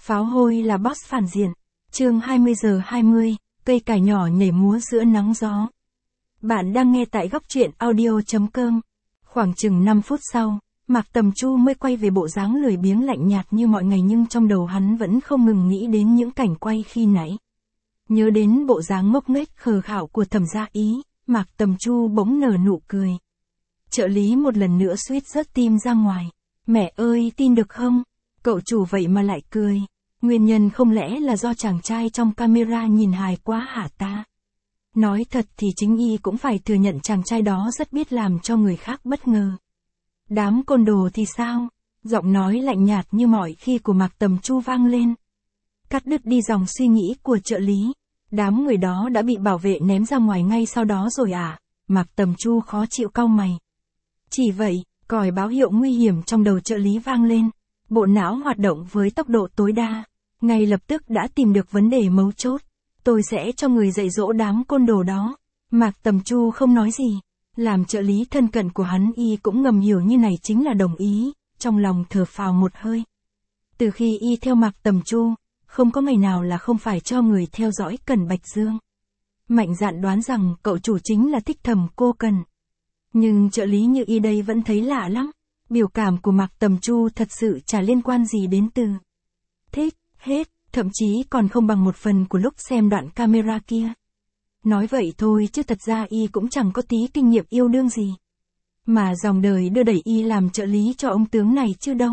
Pháo hôi là boss phản diện. Chương 20:20, cây cải nhỏ nhảy múa giữa nắng gió. Bạn đang nghe tại góc truyện audio.com. Khoảng chừng 5 phút sau, Mạc Tầm Chu mới quay về bộ dáng lười biếng lạnh nhạt như mọi ngày, nhưng trong đầu hắn vẫn không ngừng nghĩ đến những cảnh quay khi nãy. Nhớ đến bộ dáng ngốc nghếch khờ khạo của Thẩm Gia Ý, Mạc Tầm Chu bỗng nở nụ cười. Trợ lý một lần nữa suýt rớt tim ra ngoài. Mẹ ơi, tin được không? Cậu chủ vậy mà lại cười. Nguyên nhân không lẽ là do chàng trai trong camera nhìn hài quá hả ta? Nói thật thì chính y cũng phải thừa nhận chàng trai đó rất biết làm cho người khác bất ngờ. Đám côn đồ thì sao? Giọng nói lạnh nhạt như mọi khi của Mạc Tầm Chu vang lên. Cắt đứt đi dòng suy nghĩ của trợ lý. Đám người đó đã bị bảo vệ ném ra ngoài ngay sau đó rồi à? Mạc Tầm Chu khó chịu cau mày. Chỉ vậy, còi báo hiệu nguy hiểm trong đầu trợ lý vang lên. Bộ não hoạt động với tốc độ tối đa. Ngay lập tức đã tìm được vấn đề mấu chốt. Tôi sẽ cho người dạy dỗ đám côn đồ đó. Mạc Tầm Chu không nói gì. Làm trợ lý thân cận của hắn, y cũng ngầm hiểu như này chính là đồng ý. Trong lòng thở phào một hơi. Từ khi y theo Mạc Tầm Chu, không có ngày nào là không phải cho người theo dõi Cần Bạch Dương. Mạnh dạn đoán rằng cậu chủ chính là thích Thẩm Cô Cần. Nhưng trợ lý như y đây vẫn thấy lạ lắm. Biểu cảm của Mạc Tầm Chu thật sự chả liên quan gì đến từ thích, hết, thậm chí còn không bằng một phần của lúc xem đoạn camera kia. Nói vậy thôi chứ thật ra y cũng chẳng có tí kinh nghiệm yêu đương gì. Mà dòng đời đưa đẩy y làm trợ lý cho ông tướng này chứ đâu.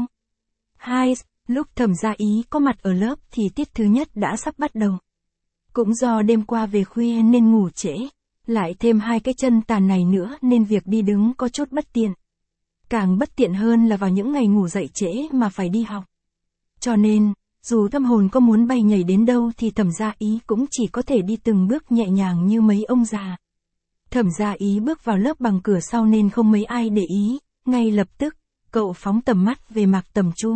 Lúc Thẩm Gia Ý có mặt ở lớp thì tiết thứ nhất đã sắp bắt đầu. Cũng do đêm qua về khuya nên ngủ trễ, lại thêm hai cái chân tàn này nữa nên việc đi đứng có chút bất tiện. Càng bất tiện hơn là vào những ngày ngủ dậy trễ mà phải đi học. Cho nên, dù tâm hồn có muốn bay nhảy đến đâu thì Thẩm Gia Ý cũng chỉ có thể đi từng bước nhẹ nhàng như mấy ông già. Thẩm Gia Ý bước vào lớp bằng cửa sau nên không mấy ai để ý, ngay lập tức, cậu phóng tầm mắt về Mạc Tầm Chu.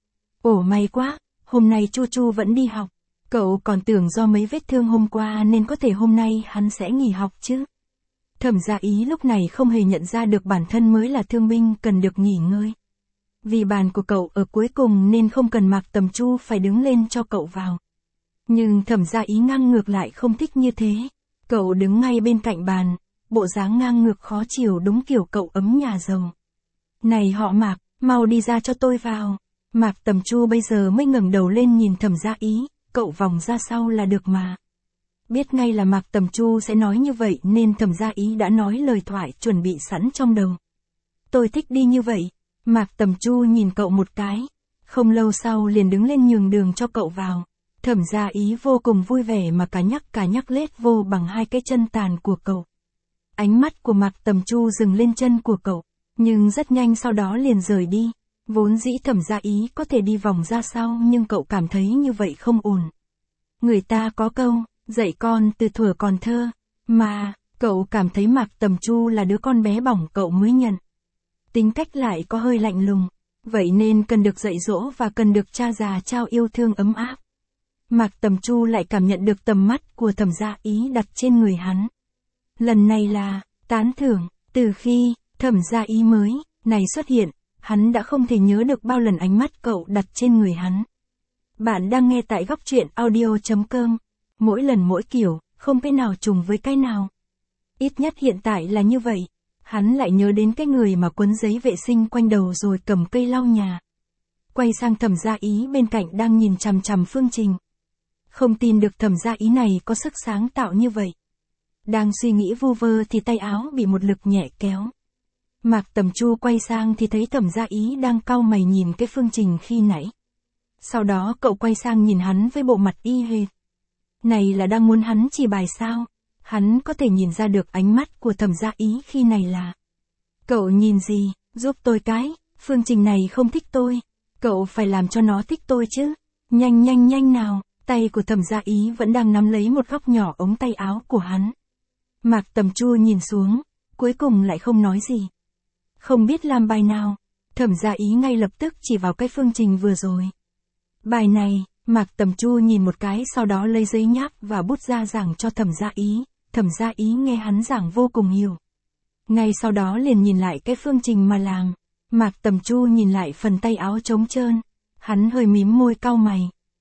Ồ may quá, hôm nay Chu Chu vẫn đi học. Cậu còn tưởng do mấy vết thương hôm qua nên có thể hôm nay hắn sẽ nghỉ học chứ. Thẩm Gia Ý lúc này không hề nhận ra được bản thân mới là thương binh cần được nghỉ ngơi. Vì bàn của cậu ở cuối cùng nên không cần Mạc Tầm Chu phải đứng lên cho cậu vào. Nhưng Thẩm Gia Ý ngang ngược lại không thích như thế. Cậu đứng ngay bên cạnh bàn, bộ dáng ngang ngược khó chịu đúng kiểu cậu ấm nhà giàu. Này họ Mạc, mau đi ra cho tôi vào. Mạc Tầm Chu bây giờ mới ngẩng đầu lên nhìn Thẩm Gia Ý, cậu vòng ra sau là được mà. Biết ngay là Mạc Tầm Chu sẽ nói như vậy nên Thẩm Gia Ý đã nói lời thoại chuẩn bị sẵn trong đầu. Tôi thích đi như vậy. Mạc Tầm Chu nhìn cậu một cái. Không lâu sau liền đứng lên nhường đường cho cậu vào. Thẩm Gia Ý vô cùng vui vẻ mà cả nhắc lết vô bằng hai cái chân tàn của cậu. Ánh mắt của Mạc Tầm Chu dừng lên chân của cậu, nhưng rất nhanh sau đó liền rời đi. Vốn dĩ Thẩm Gia Ý có thể đi vòng ra sau nhưng cậu cảm thấy như vậy không ổn. Người ta có câu, dạy con từ thuở còn thơ, mà, cậu cảm thấy Mạc Tầm Chu là đứa con bé bỏng cậu mới nhận. Tính cách lại có hơi lạnh lùng, vậy nên cần được dạy dỗ và cần được cha già trao yêu thương ấm áp. Mạc Tầm Chu lại cảm nhận được tầm mắt của Thẩm Gia Ý đặt trên người hắn. Lần này là, tán thưởng, từ khi, Thẩm Gia Ý mới, này xuất hiện, hắn đã không thể nhớ được bao lần ánh mắt cậu đặt trên người hắn. Bạn đang nghe tại góc truyện audio.com. Mỗi lần mỗi kiểu, không cái nào trùng với cái nào. Ít nhất hiện tại là như vậy. Hắn lại nhớ đến cái người mà quấn giấy vệ sinh quanh đầu rồi cầm cây lau nhà. Quay sang Thẩm Gia Ý bên cạnh đang nhìn chằm chằm Phương Trình. Không tin được Thẩm Gia Ý này có sức sáng tạo như vậy. Đang suy nghĩ vu vơ thì tay áo bị một lực nhẹ kéo. Mạc Tầm Chu quay sang thì thấy Thẩm Gia Ý đang cau mày nhìn cái Phương Trình khi nãy. Sau đó cậu quay sang nhìn hắn với bộ mặt y hệt. Này là đang muốn hắn chỉ bài sao? Hắn có thể nhìn ra được ánh mắt của Thẩm Gia Ý khi này là. Cậu nhìn gì, giúp tôi cái, Phương Trình này không thích tôi. Cậu phải làm cho nó thích tôi chứ. Nhanh nào, tay của Thẩm Gia Ý vẫn đang nắm lấy một góc nhỏ ống tay áo của hắn. Mạc Tầm Chu nhìn xuống, cuối cùng lại không nói gì. Không biết làm bài nào, Thẩm Gia Ý ngay lập tức chỉ vào cái Phương Trình vừa rồi. Bài này, Mạc Tầm Chu nhìn một cái sau đó lấy giấy nháp và bút ra giảng cho Thẩm Gia Ý. Thẩm Gia Ý nghe hắn giảng vô cùng hiểu. Ngay sau đó liền nhìn lại cái Phương Trình mà làm. Mạc Tầm Chu nhìn lại phần tay áo trống trơn. Hắn hơi mím môi cau mày.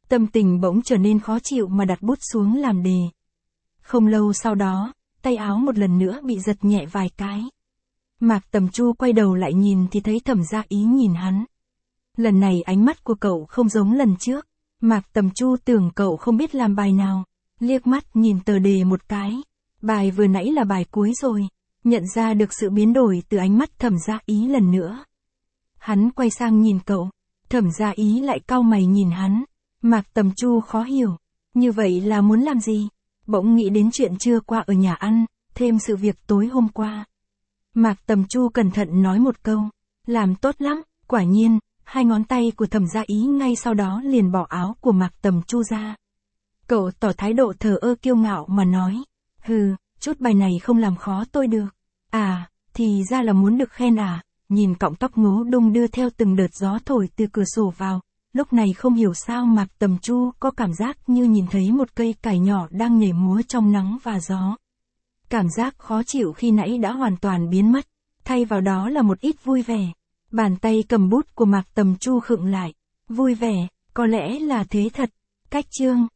Tâm tình bỗng trở nên khó chịu mà đặt bút xuống làm đề. Không lâu sau đó, tay áo một lần nữa bị giật nhẹ vài cái. Mạc Tầm Chu quay đầu lại nhìn thì thấy Thẩm Gia Ý nhìn hắn. Lần này ánh mắt của cậu không giống lần trước. Mạc Tầm Chu tưởng cậu không biết làm bài nào. Liếc mắt nhìn tờ đề một cái. Bài vừa nãy là bài cuối rồi. Nhận ra được sự biến đổi từ ánh mắt Thẩm Gia Ý lần nữa. Hắn quay sang nhìn cậu. Thẩm Gia Ý lại cau mày nhìn hắn. Mạc Tầm Chu khó hiểu. Như vậy là muốn làm gì? Bỗng nghĩ đến chuyện trưa qua ở nhà ăn, thêm sự việc tối hôm qua. Mạc Tầm Chu cẩn thận nói một câu. Làm tốt lắm, quả nhiên, hai ngón tay của Thẩm Gia Ý ngay sau đó liền bỏ áo của Mạc Tầm Chu ra. Cậu tỏ thái độ thờ ơ kiêu ngạo mà nói. Hừ, chút bài này không làm khó tôi được. À, thì ra là muốn được khen à? Nhìn cọng tóc ngố đung đưa theo từng đợt gió thổi từ cửa sổ vào. Lúc này không hiểu sao Mạc Tầm Chu có cảm giác như nhìn thấy một cây cải nhỏ đang nhảy múa trong nắng và gió. Cảm giác khó chịu khi nãy đã hoàn toàn biến mất, thay vào đó là một ít vui vẻ. Bàn tay cầm bút của Mạc Tầm Chu khựng lại. Vui vẻ, có lẽ là thế thật. Cách chương